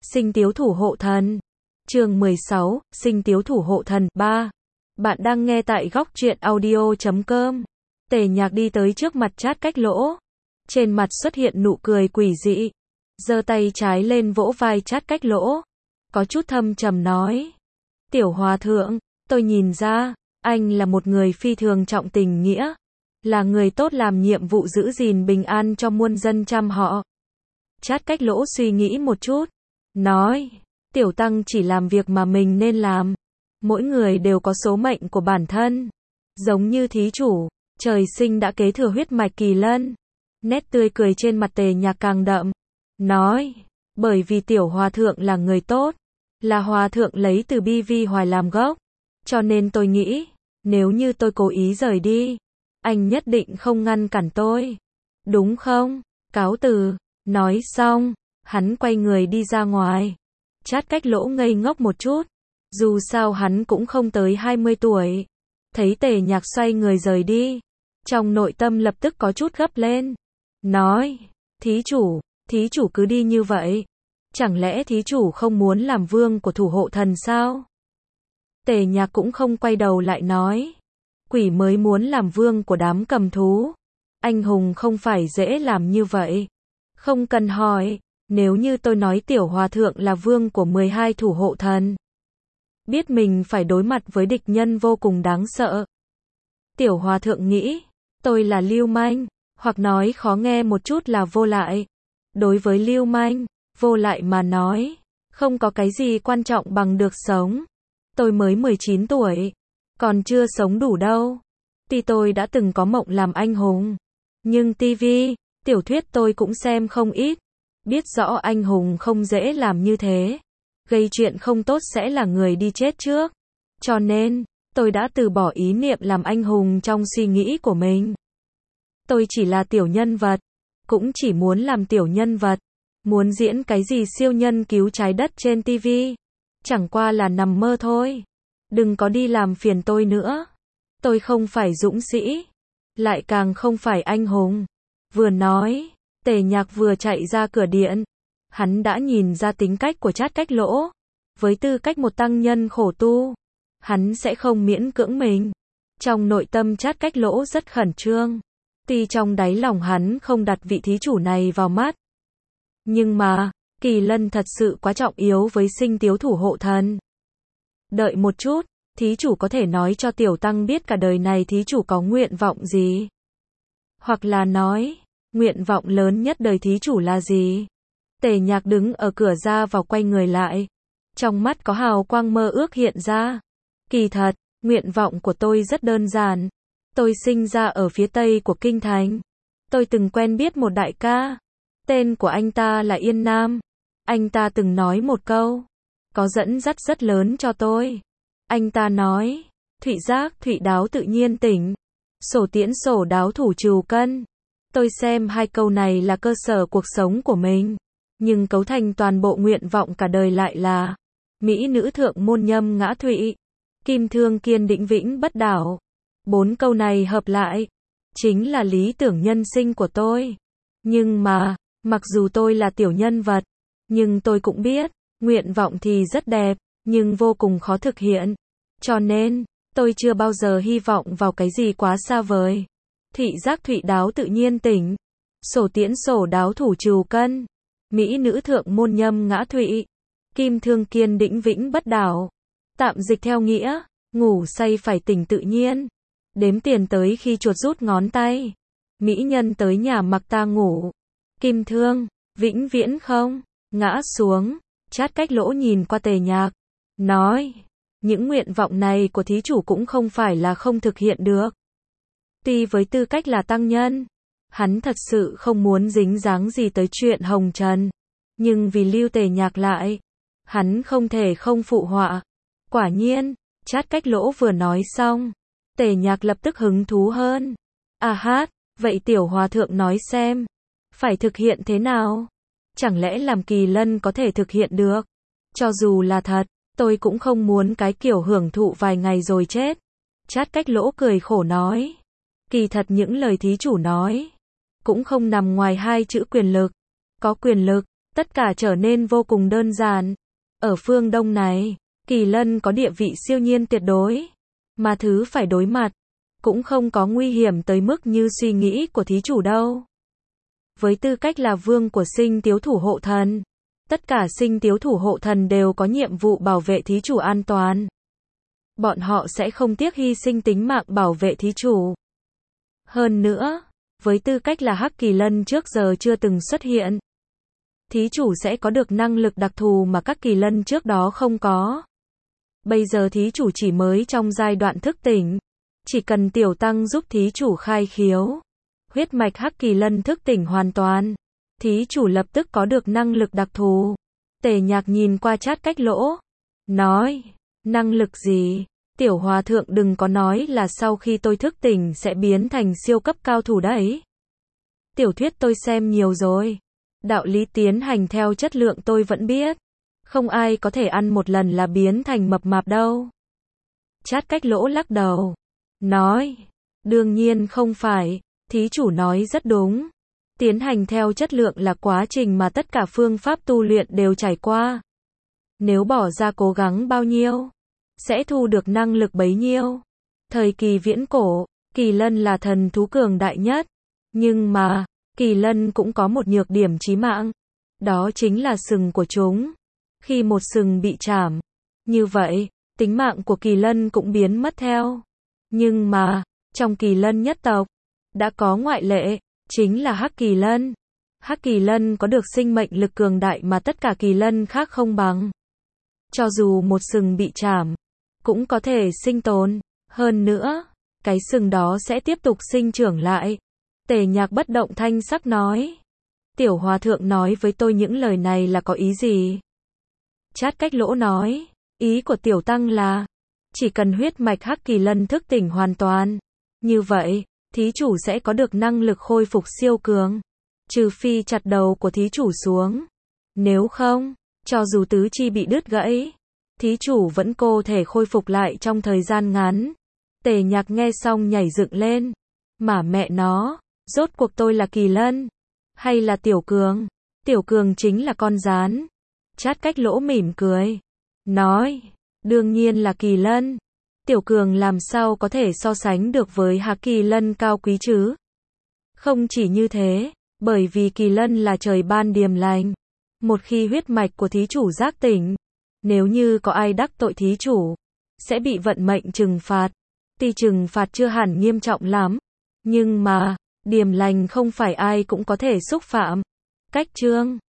Sinh tiếu thủ hộ thần. Chương 16, Sinh tiếu thủ hộ thần 3. Bạn đang nghe tại góc truyện audio.com. Tề Nhạc đi tới trước mặt Trát Cách Lỗ. Trên mặt xuất hiện nụ cười quỷ dị. Giơ tay trái lên vỗ vai Trát Cách Lỗ. Có chút thâm trầm nói. Tiểu hòa thượng, tôi nhìn ra, anh là một người phi thường trọng tình nghĩa. Là người tốt làm nhiệm vụ giữ gìn bình an cho muôn dân trăm họ. Trát Cách Lỗ suy nghĩ một chút. Nói, tiểu tăng chỉ làm việc mà mình nên làm. Mỗi người đều có số mệnh của bản thân. Giống như thí chủ, trời sinh đã kế thừa huyết mạch Kỳ Lân. Nét tươi cười trên mặt Tề Nhạc càng đậm. Nói, bởi vì tiểu hòa thượng là người tốt. Là hòa thượng lấy từ bi vi hoài làm gốc. Cho nên tôi nghĩ, nếu như tôi cố ý rời đi, anh nhất định không ngăn cản tôi. Đúng không? Cáo từ. Nói xong, hắn quay người đi ra ngoài. Trát Cách Lỗ ngây ngốc một chút. Dù sao hắn cũng không tới 20 tuổi. Thấy Tề Nhạc xoay người rời đi. Trong nội tâm lập tức có chút gấp lên. Nói, thí chủ cứ đi như vậy. Chẳng lẽ thí chủ không muốn làm vương của thủ hộ thần sao? Tề Nhạc cũng không quay đầu lại nói. Quỷ mới muốn làm vương của đám cầm thú. Anh hùng không phải dễ làm như vậy. Không cần hỏi, nếu như tôi nói tiểu hòa thượng là vương của 12 thủ hộ thần. Biết mình phải đối mặt với địch nhân vô cùng đáng sợ. Tiểu hòa thượng nghĩ, tôi là lưu manh, hoặc nói khó nghe một chút là vô lại. Đối với lưu manh, vô lại mà nói, không có cái gì quan trọng bằng được sống. Tôi mới 19 tuổi, còn chưa sống đủ đâu. Tuy tôi đã từng có mộng làm anh hùng, nhưng tivi, tiểu thuyết tôi cũng xem không ít. Biết rõ anh hùng không dễ làm như thế. Gây chuyện không tốt sẽ là người đi chết trước. Cho nên, tôi đã từ bỏ ý niệm làm anh hùng trong suy nghĩ của mình. Tôi chỉ là tiểu nhân vật. Cũng chỉ muốn làm tiểu nhân vật. Muốn diễn cái gì siêu nhân cứu trái đất trên tivi. Chẳng qua là nằm mơ thôi. Đừng có đi làm phiền tôi nữa. Tôi không phải dũng sĩ. Lại càng không phải anh hùng. Vừa nói, Tề Nhạc vừa chạy ra cửa điện. Hắn đã nhìn ra tính cách của Trát Cách Lỗ. Với tư cách một tăng nhân khổ tu, hắn sẽ không miễn cưỡng mình. Trong nội tâm Trát Cách Lỗ rất khẩn trương. Tuy trong đáy lòng hắn không đặt vị thí chủ này vào mắt. Nhưng mà, Kỳ Lân thật sự quá trọng yếu với sinh tiếu thủ hộ thần. Đợi một chút, thí chủ có thể nói cho tiểu tăng biết cả đời này thí chủ có nguyện vọng gì? Hoặc là nói, nguyện vọng lớn nhất đời thí chủ là gì? Tề Nhạc đứng ở cửa ra vào quay người lại. Trong mắt có hào quang mơ ước hiện ra. Kỳ thật, nguyện vọng của tôi rất đơn giản. Tôi sinh ra ở phía tây của kinh thành. Tôi từng quen biết một đại ca. Tên của anh ta là Yên Nam. Anh ta từng nói một câu. Có dẫn dắt rất lớn cho tôi. Anh ta nói, thụy giác, thụy đáo tự nhiên tỉnh. Sổ tiễn sổ đáo thủ trừ cân. Tôi xem hai câu này là cơ sở cuộc sống của mình. Nhưng cấu thành toàn bộ nguyện vọng cả đời lại là mỹ nữ thượng môn nhâm ngã thụy. Kim thương kiên định vĩnh bất đảo. 4 câu này hợp lại. Chính là lý tưởng nhân sinh của tôi. Nhưng mà, mặc dù tôi là tiểu nhân vật. Nhưng tôi cũng biết, nguyện vọng thì rất đẹp, nhưng vô cùng khó thực hiện. Cho nên, tôi chưa bao giờ hy vọng vào cái gì quá xa vời. Thụy giác thụy đáo tự nhiên tỉnh. Sổ tiễn sổ đáo thủ trừ cân. Mỹ nữ thượng môn nhâm ngã thụy. Kim thương kiên định vĩnh bất đảo. Tạm dịch theo nghĩa, ngủ say phải tỉnh tự nhiên. Đếm tiền tới khi chuột rút ngón tay. Mỹ nhân tới nhà mặc ta ngủ. Kim thương, vĩnh viễn không, ngã xuống. Trát Cách Lỗ nhìn qua Tề Nhạc. Nói, những nguyện vọng này của thí chủ cũng không phải là không thực hiện được. Tuy với tư cách là tăng nhân, hắn thật sự không muốn dính dáng gì tới chuyện hồng trần. Nhưng vì lưu Tề Nhạc lại, hắn không thể không phụ họa. Quả nhiên, Trát Cách Lỗ vừa nói xong, Tề Nhạc lập tức hứng thú hơn. À hát, vậy tiểu hòa thượng nói xem, phải thực hiện thế nào? Chẳng lẽ làm Kỳ Lân có thể thực hiện được? Cho dù là thật, tôi cũng không muốn cái kiểu hưởng thụ vài ngày rồi chết. Trát Cách Lỗ cười khổ nói. Kỳ thật những lời thí chủ nói cũng không nằm ngoài hai chữ quyền lực. Có quyền lực, Tất cả trở nên vô cùng đơn giản. Ở phương Đông này, Kỳ Lân có địa vị siêu nhiên tuyệt đối. Mà thứ phải đối mặt, cũng không có nguy hiểm tới mức như suy nghĩ của thí chủ đâu. Với tư cách là vương của sinh tiếu thủ hộ thần, tất cả sinh tiếu thủ hộ thần đều có nhiệm vụ bảo vệ thí chủ an toàn. Bọn họ sẽ không tiếc hy sinh tính mạng bảo vệ thí chủ. Hơn nữa, với tư cách là Hắc Kỳ Lân trước giờ chưa từng xuất hiện, thí chủ sẽ có được năng lực đặc thù mà các kỳ lân trước đó không có. Bây giờ thí chủ chỉ mới trong giai đoạn thức tỉnh. Chỉ cần tiểu tăng giúp thí chủ khai khiếu. Huyết mạch Hắc Kỳ Lân thức tỉnh hoàn toàn. Thí chủ lập tức có được năng lực đặc thù. Tề Nhạc nhìn qua Trát Cách Lỗ. Nói, năng lực gì? Tiểu hòa thượng đừng có nói là sau khi tôi thức tỉnh sẽ biến thành siêu cấp cao thủ đấy. Tiểu thuyết tôi xem nhiều rồi. Đạo lý tiến hành theo chất lượng tôi vẫn biết. Không ai có thể ăn một lần là biến thành mập mạp đâu. Trát Cách Lỗ lắc đầu. Nói, đương nhiên không phải, thí chủ nói rất đúng. Tiến hành theo chất lượng là quá trình mà tất cả phương pháp tu luyện đều trải qua. Nếu bỏ ra cố gắng bao nhiêu, sẽ thu được năng lực bấy nhiêu. Thời kỳ viễn cổ, Kỳ Lân là thần thú cường đại nhất. Nhưng mà, Kỳ Lân cũng có một nhược điểm chí mạng. Đó chính là sừng của chúng. Khi một sừng bị chảm, như vậy, tính mạng của Kỳ Lân cũng biến mất theo. Nhưng mà, trong Kỳ Lân nhất tộc, đã có ngoại lệ, chính là Hắc Kỳ Lân. Hắc Kỳ Lân có được sinh mệnh lực cường đại mà tất cả Kỳ Lân khác không bằng. Cho dù một sừng bị chảm, cũng có thể sinh tồn. Hơn nữa, cái sừng đó sẽ tiếp tục sinh trưởng lại. Tề Nhạc bất động thanh sắc nói. Tiểu hòa thượng nói với tôi những lời này là có ý gì? Trát Cách Lỗ nói. Ý của tiểu tăng là, chỉ cần huyết mạch Hắc Kỳ Lân thức tỉnh hoàn toàn. Như vậy, thí chủ sẽ có được năng lực khôi phục siêu cường. Trừ phi chặt đầu của thí chủ xuống. Nếu không, cho dù tứ chi bị đứt gãy, thí chủ vẫn có thể khôi phục lại trong thời gian ngắn. Tề Nhạc nghe xong nhảy dựng lên. Mà mẹ nó, rốt cuộc tôi là Kỳ Lân? Hay là Tiểu Cường? Tiểu Cường chính là con gián. Trát Cách Lỗ mỉm cười. Nói, đương nhiên là Kỳ Lân. Tiểu Cường làm sao có thể so sánh được với Hắc Kỳ Lân cao quý chứ? Không chỉ như thế, bởi vì Kỳ Lân là trời ban điềm lành. Một khi huyết mạch của thí chủ giác tỉnh, nếu như có ai đắc tội thí chủ, sẽ bị vận mệnh trừng phạt. Tuy trừng phạt chưa hẳn nghiêm trọng lắm, nhưng mà, điềm lành không phải ai cũng có thể xúc phạm. Cách chương